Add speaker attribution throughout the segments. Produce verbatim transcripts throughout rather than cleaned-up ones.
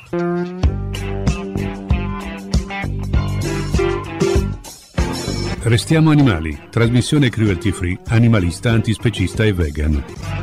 Speaker 1: Restiamo animali, trasmissione cruelty free, animalista, antispecista e vegan.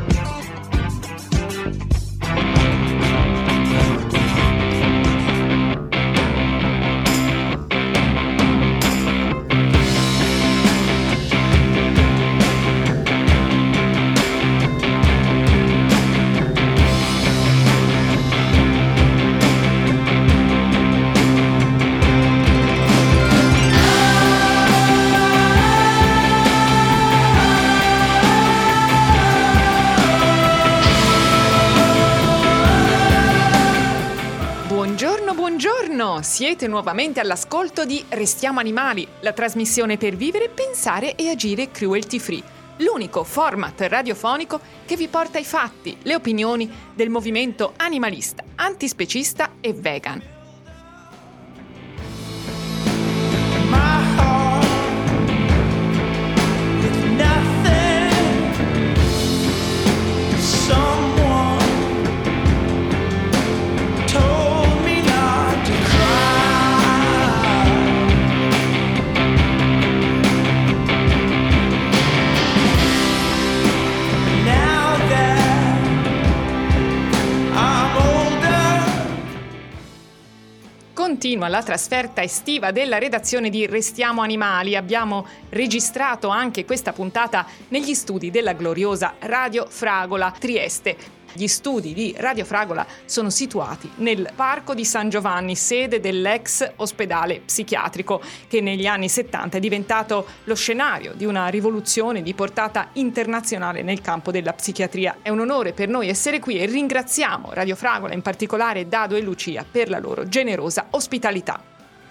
Speaker 2: Siete nuovamente all'ascolto di Restiamo Animali, la trasmissione per vivere, pensare e agire cruelty free, l'unico format radiofonico che vi porta i fatti, le opinioni del movimento animalista, antispecista e vegan. Continua la trasferta estiva della redazione di Restiamo Animali. Abbiamo registrato anche questa puntata negli studi della gloriosa Radio Fragola Trieste. Gli studi di Radio Fragola sono situati nel Parco di San Giovanni, sede dell'ex ospedale psichiatrico, che negli anni settanta è diventato lo scenario di una rivoluzione di portata internazionale nel campo della psichiatria. È un onore per noi essere qui e ringraziamo Radio Fragola, in particolare Dado e Lucia, per la loro generosa ospitalità.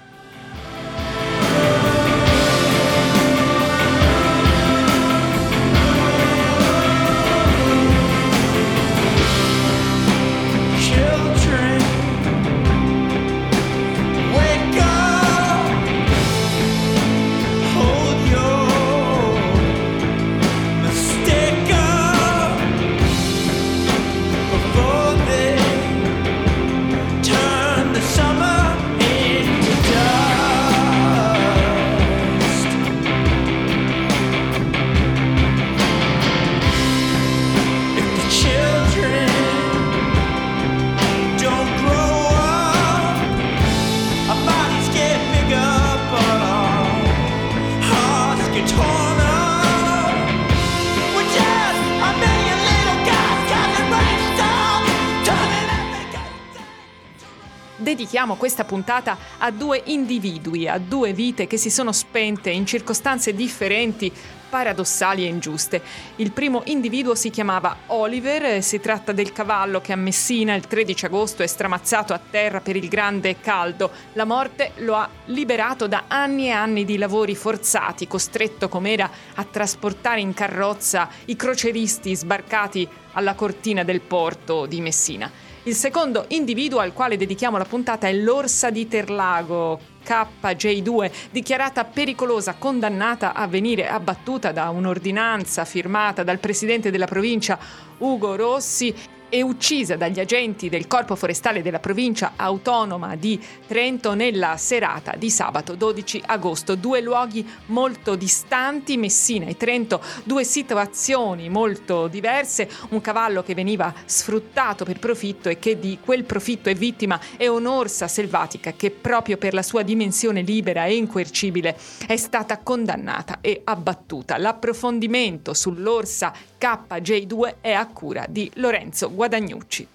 Speaker 2: Dedichiamo questa puntata a due individui, a due vite che si sono spente in circostanze differenti, paradossali e ingiuste. Il primo individuo si chiamava Oliver, si tratta del cavallo che a Messina il tredici agosto è stramazzato a terra per il grande caldo. La morte lo ha liberato da anni e anni di lavori forzati, costretto com'era a trasportare in carrozza i croceristi sbarcati alla cortina del porto di Messina. Il secondo individuo al quale dedichiamo la puntata è l'orsa di Terlago, K J due, dichiarata pericolosa, condannata a venire abbattuta da un'ordinanza firmata dal presidente della provincia Ugo Rossi e uccisa dagli agenti del Corpo Forestale della provincia autonoma di Trento nella serata di sabato dodici agosto. Due luoghi molto distanti, Messina e Trento, due situazioni molto diverse. Un cavallo che veniva sfruttato per profitto e che di quel profitto è vittima, e un'orsa selvatica che proprio per la sua dimensione libera e incoercibile è stata condannata e abbattuta. L'approfondimento sull'orsa K J due è a cura di Lorenzo Guadagnucci.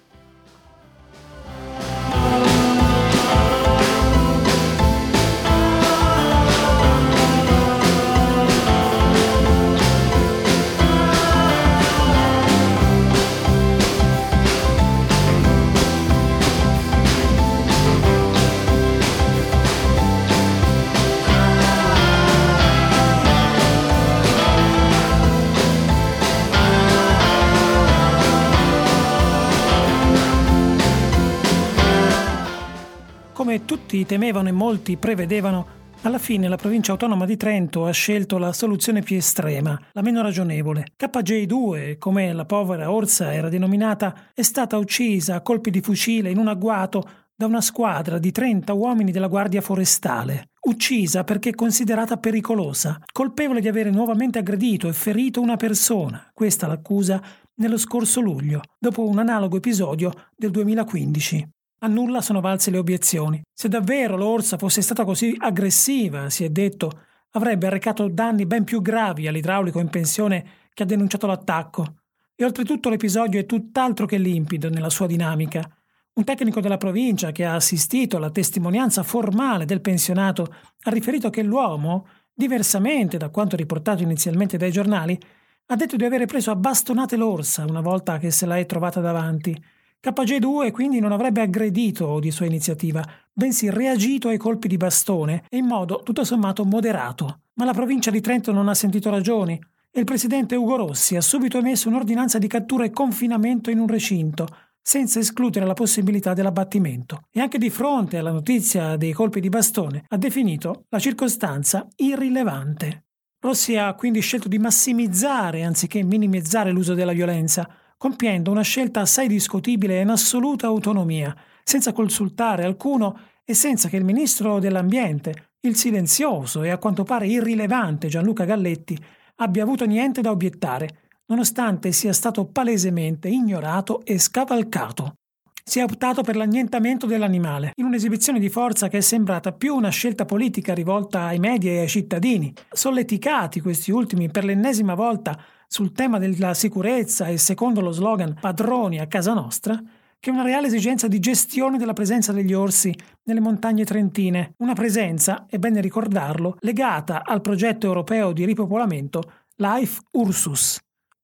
Speaker 3: Come tutti temevano e molti prevedevano, alla fine la provincia autonoma di Trento ha scelto la soluzione più estrema, la meno ragionevole. K J due, come la povera orsa era denominata, è stata uccisa a colpi di fucile in un agguato da una squadra di trenta uomini della Guardia Forestale, uccisa perché considerata pericolosa, colpevole di avere nuovamente aggredito e ferito una persona, questa l'accusa, nello scorso luglio, dopo un analogo episodio del duemilaquindici. A nulla sono valse le obiezioni. Se davvero l'orsa fosse stata così aggressiva, si è detto, avrebbe arrecato danni ben più gravi all'idraulico in pensione che ha denunciato l'attacco. E oltretutto l'episodio è tutt'altro che limpido nella sua dinamica. Un tecnico della provincia che ha assistito alla testimonianza formale del pensionato ha riferito che l'uomo, diversamente da quanto riportato inizialmente dai giornali, ha detto di avere preso a bastonate l'orsa una volta che se la è trovata davanti. K G due quindi non avrebbe aggredito di sua iniziativa, bensì reagito ai colpi di bastone e in modo tutto sommato moderato. Ma la provincia di Trento non ha sentito ragioni e il presidente Ugo Rossi ha subito emesso un'ordinanza di cattura e confinamento in un recinto, senza escludere la possibilità dell'abbattimento. E anche di fronte alla notizia dei colpi di bastone ha definito la circostanza irrilevante. Rossi ha quindi scelto di massimizzare anziché minimizzare l'uso della violenza, compiendo una scelta assai discutibile e in assoluta autonomia, senza consultare alcuno e senza che il ministro dell'Ambiente, il silenzioso e a quanto pare irrilevante Gianluca Galletti, abbia avuto niente da obiettare, nonostante sia stato palesemente ignorato e scavalcato. Si è optato per l'annientamento dell'animale, in un'esibizione di forza che è sembrata più una scelta politica rivolta ai media e ai cittadini, solleticati questi ultimi per l'ennesima volta sul tema della sicurezza e secondo lo slogan «Padroni a casa nostra», che una reale esigenza di gestione della presenza degli orsi nelle montagne trentine, una presenza, è bene ricordarlo, legata al progetto europeo di ripopolamento Life Ursus.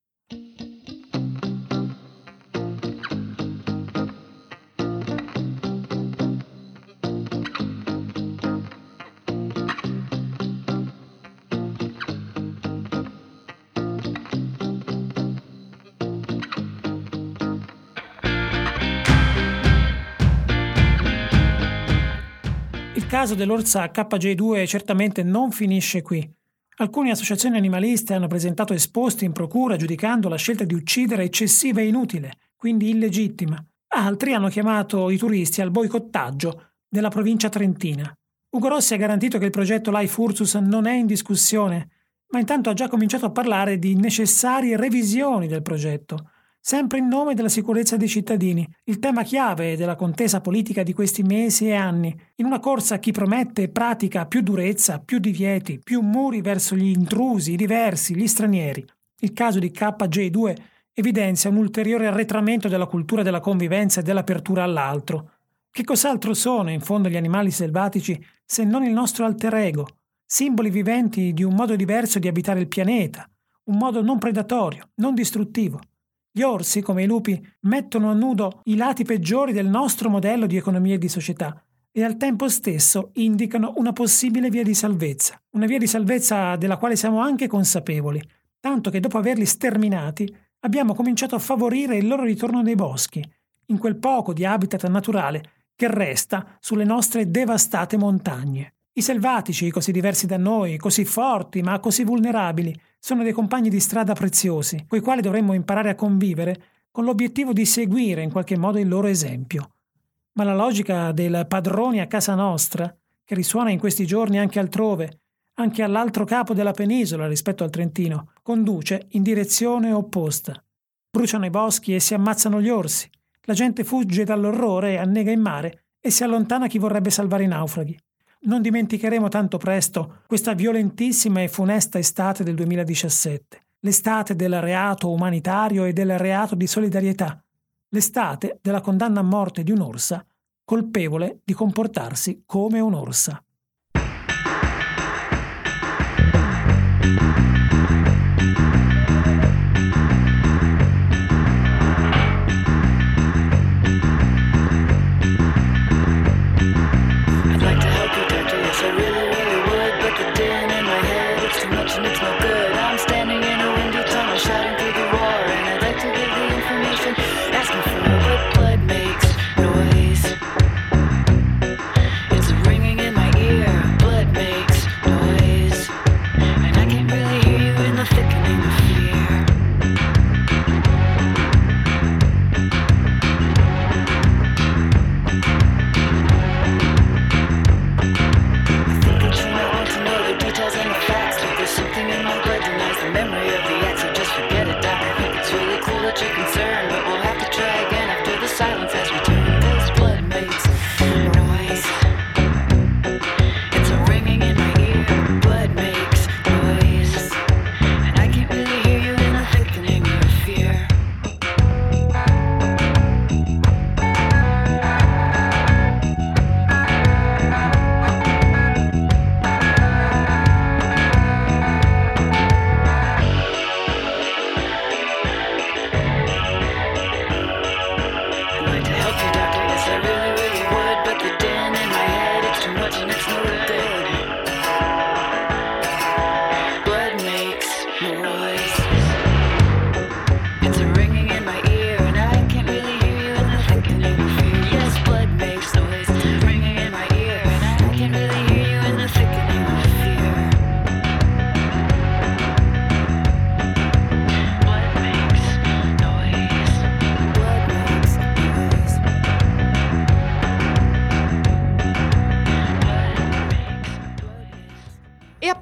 Speaker 3: Il caso dell'orsa K G due certamente non finisce qui. Alcune associazioni animaliste hanno presentato esposti in procura giudicando la scelta di uccidere eccessiva e inutile, quindi illegittima. Altri hanno chiamato i turisti al boicottaggio della provincia trentina. Ugo Rossi ha garantito che il progetto Life Ursus non è in discussione, ma intanto ha già cominciato a parlare di necessarie revisioni del progetto, sempre in nome della sicurezza dei cittadini, il tema chiave della contesa politica di questi mesi e anni, in una corsa a chi promette e pratica più durezza, più divieti, più muri verso gli intrusi, i diversi, gli stranieri. Il caso di K G due evidenzia un ulteriore arretramento della cultura della convivenza e dell'apertura all'altro. Che cos'altro sono, in fondo, gli animali selvatici se non il nostro alter ego, simboli viventi di un modo diverso di abitare il pianeta, un modo non predatorio, non distruttivo. Gli orsi, come i lupi, mettono a nudo i lati peggiori del nostro modello di economia e di società e al tempo stesso indicano una possibile via di salvezza, una via di salvezza della quale siamo anche consapevoli, tanto che dopo averli sterminati abbiamo cominciato a favorire il loro ritorno nei boschi, in quel poco di habitat naturale che resta sulle nostre devastate montagne. I selvatici, così diversi da noi, così forti ma così vulnerabili, sono dei compagni di strada preziosi, coi quali dovremmo imparare a convivere con l'obiettivo di seguire in qualche modo il loro esempio. Ma la logica del padroni a casa nostra, che risuona in questi giorni anche altrove, anche all'altro capo della penisola rispetto al Trentino, conduce in direzione opposta. Bruciano i boschi e si ammazzano gli orsi. La gente fugge dall'orrore e annega in mare e si allontana chi vorrebbe salvare i naufraghi. Non dimenticheremo tanto presto questa violentissima e funesta estate del duemiladiciassette, l'estate del reato umanitario e del reato di solidarietà, l'estate della condanna a morte di un'orsa colpevole di comportarsi come un'orsa.
Speaker 4: It's ringing in my ear.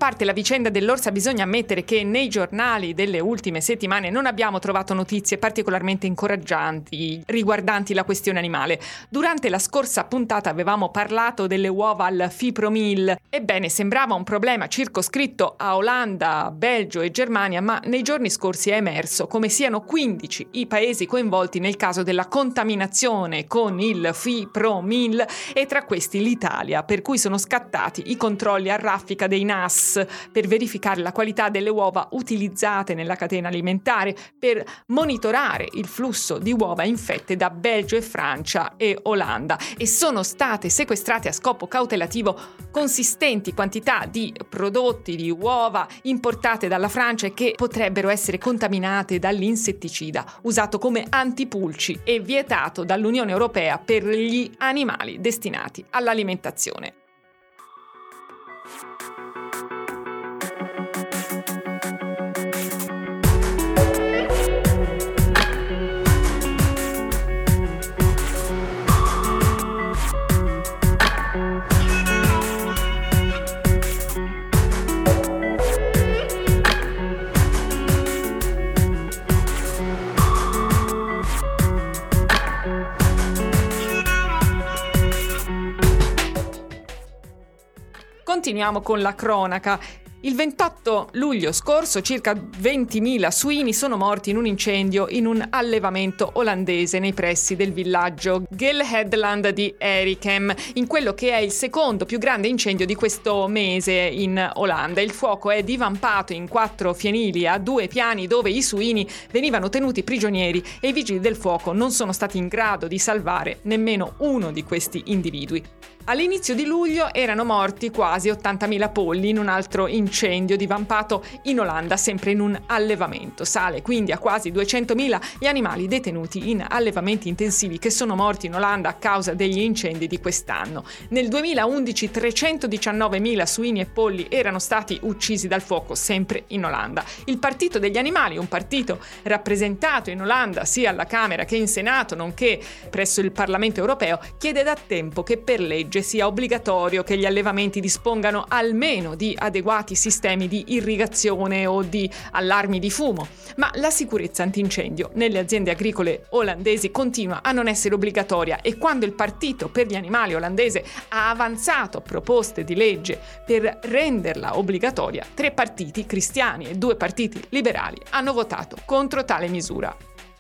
Speaker 2: parte la vicenda dell'orsa, bisogna ammettere che nei giornali delle ultime settimane non abbiamo trovato notizie particolarmente incoraggianti riguardanti la questione animale. Durante la scorsa puntata avevamo parlato delle uova al fipromil. Ebbene, sembrava un problema circoscritto a Olanda, Belgio e Germania, ma nei giorni scorsi è emerso come siano quindici i paesi coinvolti nel caso della contaminazione con il fipromil e tra questi l'Italia, per cui sono scattati i controlli a raffica dei N A S per verificare la qualità delle uova utilizzate nella catena alimentare, per monitorare il flusso di uova infette da Belgio e Francia e Olanda, e sono state sequestrate a scopo cautelativo consistenti quantità di prodotti di uova importate dalla Francia e che potrebbero essere contaminate dall'insetticida usato come antipulci e vietato dall'Unione Europea per gli animali destinati all'alimentazione. Continuiamo con la cronaca. Il ventotto luglio scorso circa ventimila suini sono morti in un incendio in un allevamento olandese nei pressi del villaggio Gelheadland di Erikem, in quello che è il secondo più grande incendio di questo mese in Olanda. Il fuoco è divampato in quattro fienili a due piani dove i suini venivano tenuti prigionieri e i vigili del fuoco non sono stati in grado di salvare nemmeno uno di questi individui. All'inizio di luglio erano morti quasi ottantamila polli in un altro incendio divampato in Olanda, sempre in un allevamento. Sale quindi a quasi duecentomila gli animali detenuti in allevamenti intensivi che sono morti in Olanda a causa degli incendi di quest'anno. Nel duemilaundici trecentodiciannovemila suini e polli erano stati uccisi dal fuoco, sempre in Olanda. Il Partito degli Animali, un partito rappresentato in Olanda sia alla Camera che in Senato, nonché presso il Parlamento europeo, chiede da tempo che per legge sia obbligatorio che gli allevamenti dispongano almeno di adeguati sistemi di irrigazione o di allarmi di fumo, ma la sicurezza antincendio nelle aziende agricole olandesi continua a non essere obbligatoria, e quando il Partito per gli Animali olandese ha avanzato proposte di legge per renderla obbligatoria, tre partiti cristiani e due partiti liberali hanno votato contro tale misura.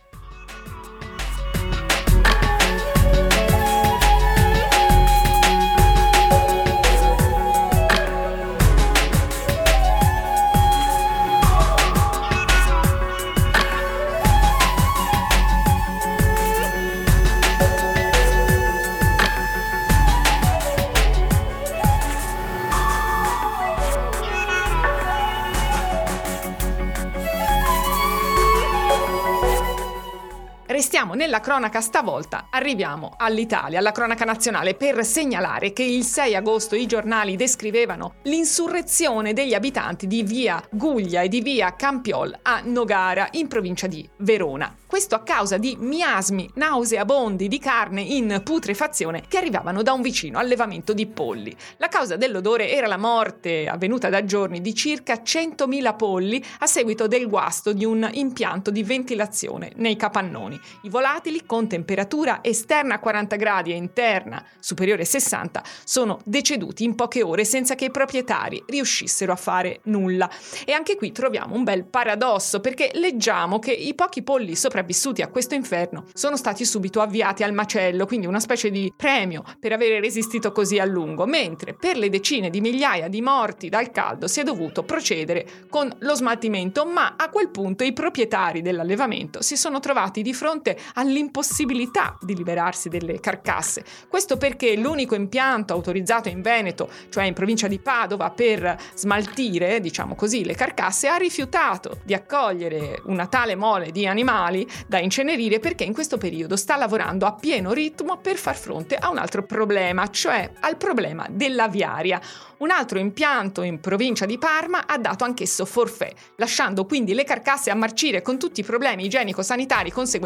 Speaker 2: Restiamo nella cronaca, stavolta arriviamo all'Italia, alla cronaca nazionale, per segnalare che il sei agosto i giornali descrivevano l'insurrezione degli abitanti di via Guglia e di via Campiol a Nogara, in provincia di Verona. Questo a causa di miasmi nauseabondi di carne in putrefazione che arrivavano da un vicino allevamento di polli. La causa dell'odore era la morte, avvenuta da giorni, di circa centomila polli a seguito del guasto di un impianto di ventilazione nei capannoni. I volatili, con temperatura esterna a quaranta gradi e interna superiore a sessanta, sono deceduti in poche ore senza che i proprietari riuscissero a fare nulla. E anche qui troviamo un bel paradosso, perché leggiamo che i pochi polli sopravvissuti a questo inferno sono stati subito avviati al macello, quindi una specie di premio per avere resistito così a lungo, mentre per le decine di migliaia di morti dal caldo si è dovuto procedere con lo smaltimento, ma a quel punto i proprietari dell'allevamento si sono trovati di fronte all'impossibilità di liberarsi delle carcasse. Questo perché l'unico impianto autorizzato in Veneto, cioè in provincia di Padova, per smaltire, diciamo così, le carcasse, ha rifiutato di accogliere una tale mole di animali da incenerire, perché in questo periodo sta lavorando a pieno ritmo per far fronte a un altro problema, cioè al problema dell'aviaria. Un altro impianto in provincia di Parma ha dato anch'esso forfait, lasciando quindi le carcasse a marcire con tutti i problemi igienico-sanitari conseguenti di cui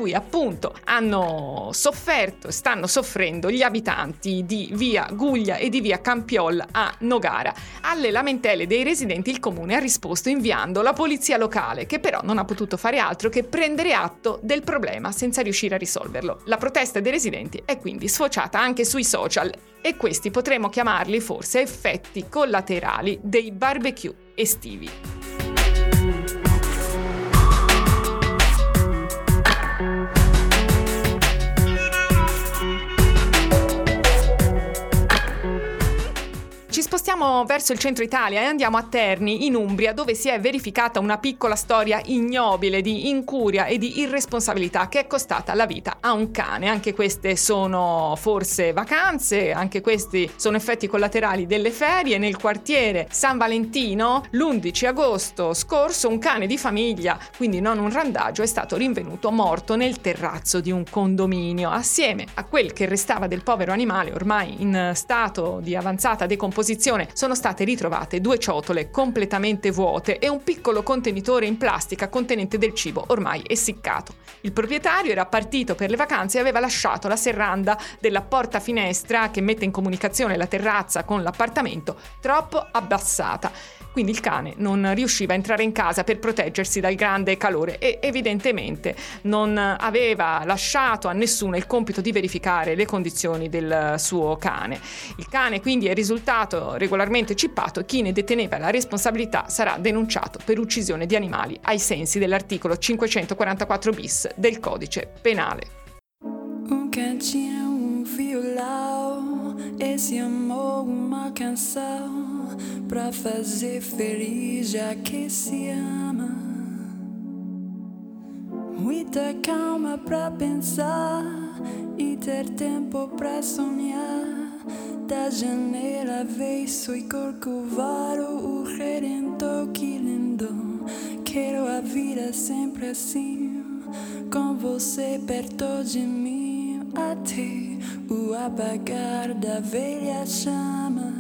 Speaker 2: cui appunto hanno sofferto e stanno soffrendo gli abitanti di via Guglia e di via Campiol a Nogara. Alle lamentele dei residenti il comune ha risposto inviando la polizia locale, che però non ha potuto fare altro che prendere atto del problema senza riuscire a risolverlo. La protesta dei residenti è quindi sfociata anche sui social e questi potremmo chiamarli forse effetti collaterali dei barbecue estivi. Ci spostiamo verso il centro Italia e andiamo a Terni, in Umbria, dove si è verificata una piccola storia ignobile di incuria e di irresponsabilità che è costata la vita a un cane. Anche queste sono forse vacanze, anche questi sono effetti collaterali delle ferie. Nel quartiere San Valentino, l'undici agosto scorso, un cane di famiglia, quindi non un randagio, è stato rinvenuto morto nel terrazzo di un condominio. Assieme a quel che restava del povero animale, ormai in stato di avanzata decomposizione, sono state ritrovate due ciotole completamente vuote e un piccolo contenitore in plastica contenente del cibo ormai essiccato. Il proprietario era partito per le vacanze e aveva lasciato la serranda della porta finestra che mette in comunicazione la terrazza con l'appartamento troppo abbassata. Quindi il cane non riusciva a entrare in casa per proteggersi dal grande calore e evidentemente non aveva lasciato a nessuno il compito di verificare le condizioni del suo cane. Il cane quindi è risultato regolarmente cippato e chi ne deteneva la responsabilità sarà denunciato per uccisione di animali ai sensi dell'articolo cinquecentoquarantaquattro bis del codice penale.
Speaker 4: Um cantinho, um violão, esse amor, uma canção pra fazer feliz já que se ama. Muita calma pra pensar e ter tempo pra sonhar. Da janela vejo e Corcovado, o Redentor, que lindo. Quero a vida sempre assim, com você perto de mim, até o apagar da velha chama.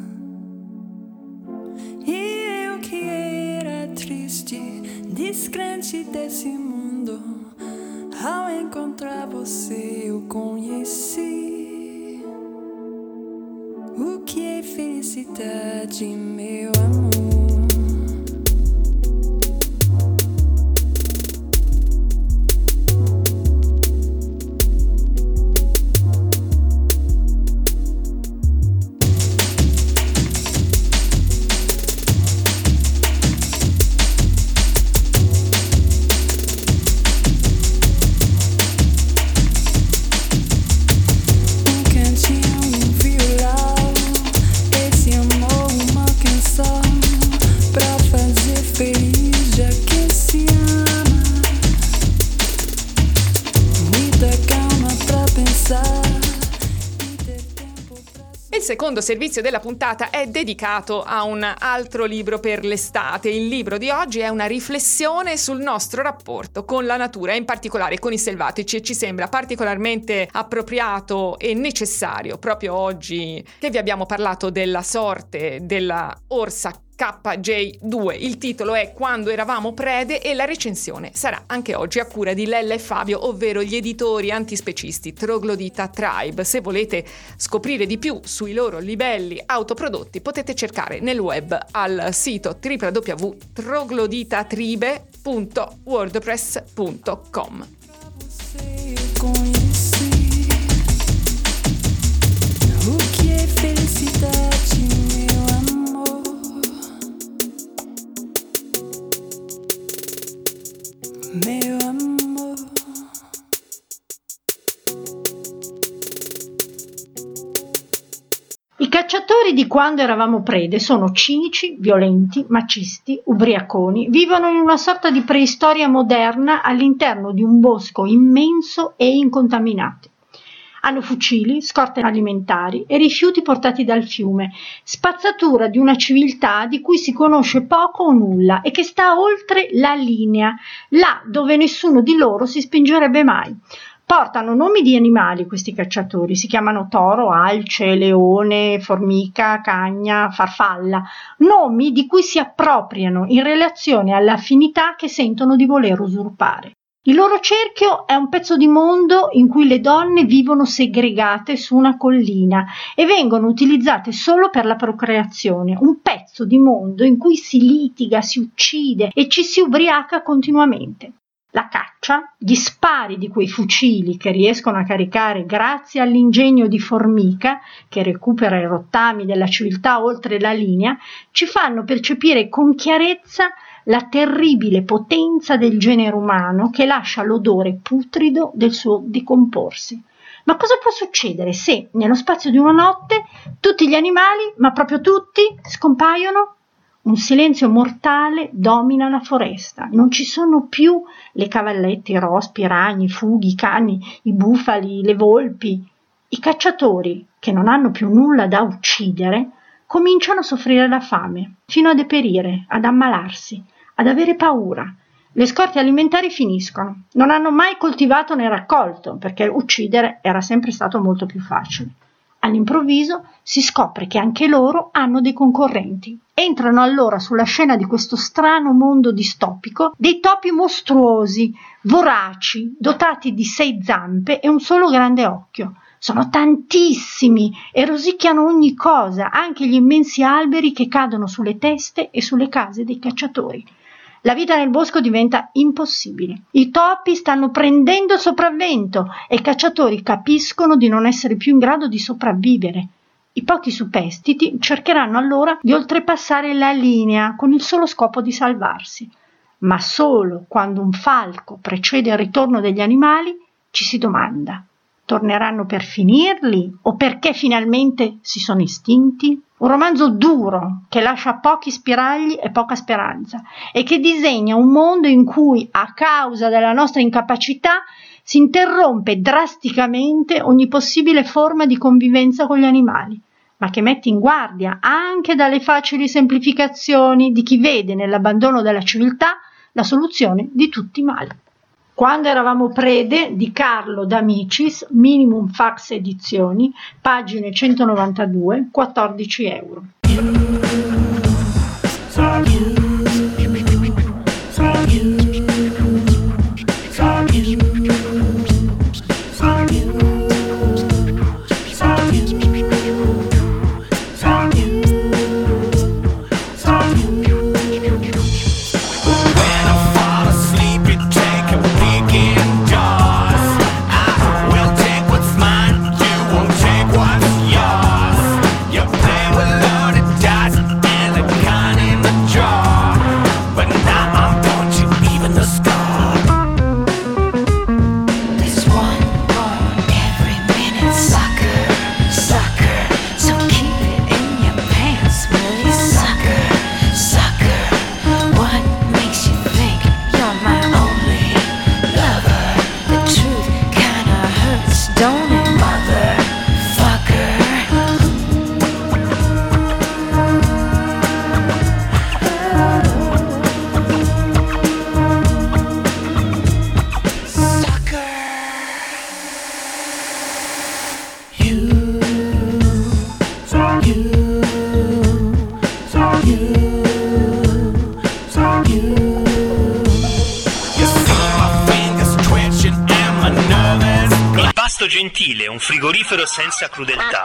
Speaker 4: E eu que era triste, descrente desse mundo, ao encontrar você eu conheci o que é felicidade, meu amor.
Speaker 2: Il secondo servizio della puntata è dedicato a un altro libro per l'estate. Il libro di oggi è una riflessione sul nostro rapporto con la natura e in particolare con i selvatici e ci sembra particolarmente appropriato e necessario proprio oggi che vi abbiamo parlato della sorte della orsa K J due. Il titolo è Quando eravamo prede e la recensione sarà anche oggi a cura di Lella e Fabio, ovvero gli editori antispecisti Troglodita Tribe. Se volete scoprire di più sui loro livelli autoprodotti potete cercare nel web al sito w w w punto trogloditatribe punto wordpress punto com.
Speaker 4: O que é felicidade, meu amor? Meu amor.
Speaker 5: I cacciatori di Quando eravamo prede sono cinici, violenti, macisti, ubriaconi, vivono in una sorta di preistoria moderna all'interno di un bosco immenso e incontaminato. Hanno fucili, scorte alimentari e rifiuti portati dal fiume, spazzatura di una civiltà di cui si conosce poco o nulla e che sta oltre la linea, là dove nessuno di loro si spingerebbe mai. Portano nomi di animali questi cacciatori, si chiamano toro, alce, leone, formica, cagna, farfalla, nomi di cui si appropriano in relazione all'affinità che sentono di voler usurpare. Il loro cerchio è un pezzo di mondo in cui le donne vivono segregate su una collina e vengono utilizzate solo per la procreazione, un pezzo di mondo in cui si litiga, si uccide e ci si ubriaca continuamente. La caccia, gli spari di quei fucili che riescono a caricare grazie all'ingegno di Formica, che recupera i rottami della civiltà oltre la linea, ci fanno percepire con chiarezza la terribile potenza del genere umano che lascia l'odore putrido del suo decomporsi. Ma cosa può succedere se, nello spazio di una notte, tutti gli animali, ma proprio tutti, scompaiono? Un silenzio mortale domina la foresta. Non ci sono più le cavallette, i rospi, i ragni, i fughi, i cani, i bufali, le volpi. I cacciatori, che non hanno più nulla da uccidere, cominciano a soffrire la fame, fino a deperire, ad ammalarsi, ad avere paura. Le scorte alimentari finiscono. Non hanno mai coltivato né raccolto, perché uccidere era sempre stato molto più facile. All'improvviso si scopre che anche loro hanno dei concorrenti. Entrano allora sulla scena di questo strano mondo distopico dei topi mostruosi, voraci, dotati di sei zampe e un solo grande occhio. Sono tantissimi e rosicchiano ogni cosa, anche gli immensi alberi che cadono sulle teste e sulle case dei cacciatori. La vita nel bosco diventa impossibile. I topi stanno prendendo il sopravvento e i cacciatori capiscono di non essere più in grado di sopravvivere. I pochi superstiti cercheranno allora di oltrepassare la linea con il solo scopo di salvarsi. Ma solo quando un falco precede il ritorno degli animali ci si domanda: torneranno per finirli o perché finalmente si sono estinti? Un romanzo duro che lascia pochi spiragli e poca speranza e che disegna un mondo in cui, a causa della nostra incapacità, si interrompe drasticamente ogni possibile forma di convivenza con gli animali, ma che mette in guardia anche dalle facili semplificazioni di chi vede nell'abbandono della civiltà la soluzione di tutti i mali. Quando eravamo prede di Carlo D'Amicis, Minimum Fax Edizioni, pagine centonovantadue, quattordici euro.
Speaker 6: Gentile, un frigorifero senza crudeltà.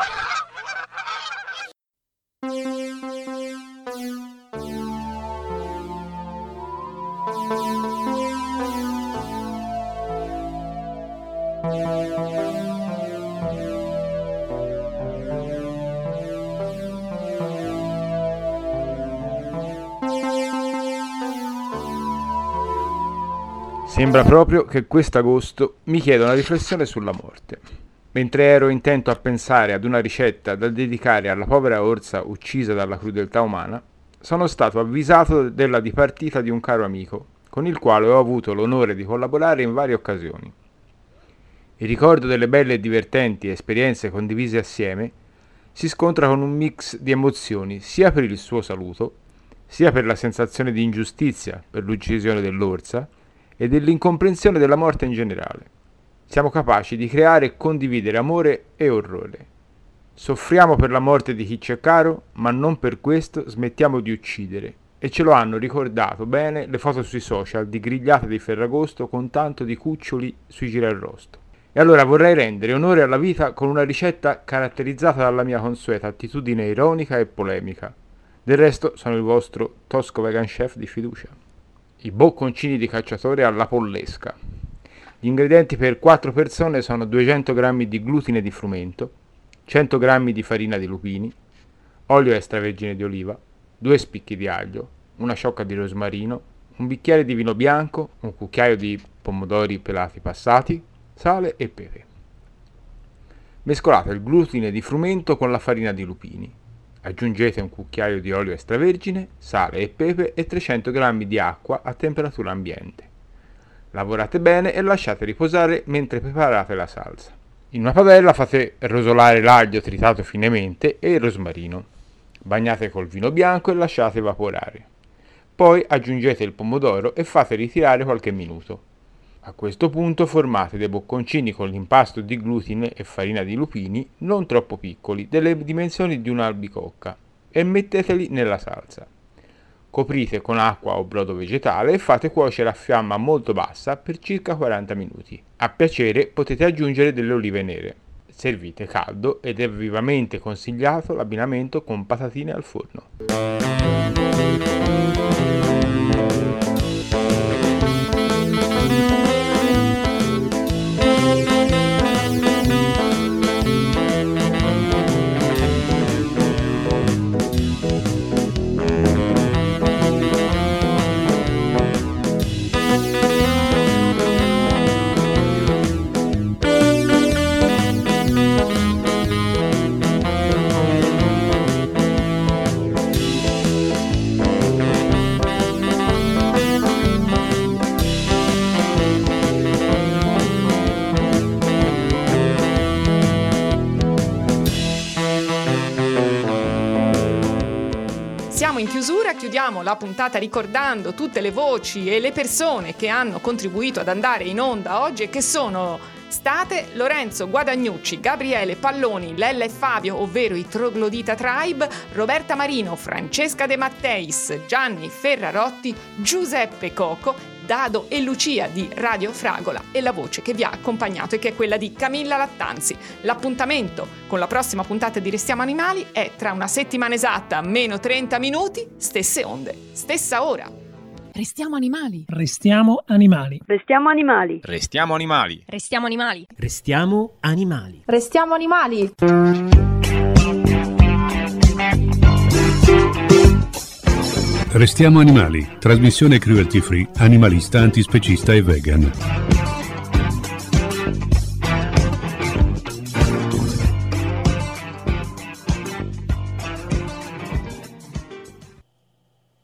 Speaker 7: Sembra proprio che quest'agosto mi chieda una riflessione sulla morte. Mentre ero intento a pensare ad una ricetta da dedicare alla povera orsa uccisa dalla crudeltà umana, sono stato avvisato della dipartita di un caro amico, con il quale ho avuto l'onore di collaborare in varie occasioni. Il ricordo delle belle e divertenti esperienze condivise assieme si scontra con un mix di emozioni sia per il suo saluto, sia per la sensazione di ingiustizia per l'uccisione dell'orsa e dell'incomprensione della morte in generale. Siamo capaci di creare e condividere amore e orrore. Soffriamo per la morte di chi ci è caro, ma non per questo smettiamo di uccidere e ce lo hanno ricordato bene le foto sui social di grigliate di Ferragosto con tanto di cuccioli sui girarrosto. E allora vorrei rendere onore alla vita con una ricetta caratterizzata dalla mia consueta attitudine ironica e polemica. Del resto sono il vostro tosco vegan chef di fiducia. I bocconcini di cacciatore alla pollesca. Gli ingredienti per quattro persone sono duecento grammi di glutine di frumento, cento grammi di farina di lupini, olio extravergine di oliva, due spicchi di aglio, una sciocca di rosmarino, un bicchiere di vino bianco, un cucchiaio di pomodori pelati passati, sale e pepe. Mescolate il glutine di frumento con la farina di lupini. Aggiungete un cucchiaio di olio extravergine, sale e pepe e trecento grammi di acqua a temperatura ambiente. Lavorate bene e lasciate riposare mentre preparate la salsa. In una padella fate rosolare l'aglio tritato finemente e il rosmarino. Bagnate col vino bianco e lasciate evaporare. Poi aggiungete il pomodoro e fate ritirare qualche minuto. A questo punto formate dei bocconcini con l'impasto di glutine e farina di lupini non troppo piccoli, delle dimensioni di un'albicocca, e metteteli nella salsa. Coprite con acqua o brodo vegetale e fate cuocere a fiamma molto bassa per circa quaranta minuti. A piacere potete aggiungere delle olive nere. Servite caldo ed è vivamente consigliato l'abbinamento con patatine al forno.
Speaker 2: Siamo in chiusura, chiudiamo la puntata ricordando tutte le voci e le persone che hanno contribuito ad andare in onda oggi e che sono state Lorenzo Guadagnucci, Gabriele Palloni, Lella e Fabio, ovvero i Troglodita Tribe, Roberta Marino, Francesca De Matteis, Gianni Ferrarotti, Giuseppe Coco, Dado e Lucia di Radio Fragola e la voce che vi ha accompagnato e che è quella di Camilla Lattanzi. L'appuntamento con la prossima puntata di Restiamo Animali è tra una settimana esatta, meno trenta minuti, stesse onde, stessa ora.
Speaker 8: Restiamo animali.
Speaker 3: Restiamo animali.
Speaker 9: Restiamo animali.
Speaker 6: Restiamo animali.
Speaker 8: Restiamo animali.
Speaker 10: Restiamo animali.
Speaker 9: Restiamo animali.
Speaker 1: Restiamo animali, trasmissione cruelty free, animalista, antispecista e vegan.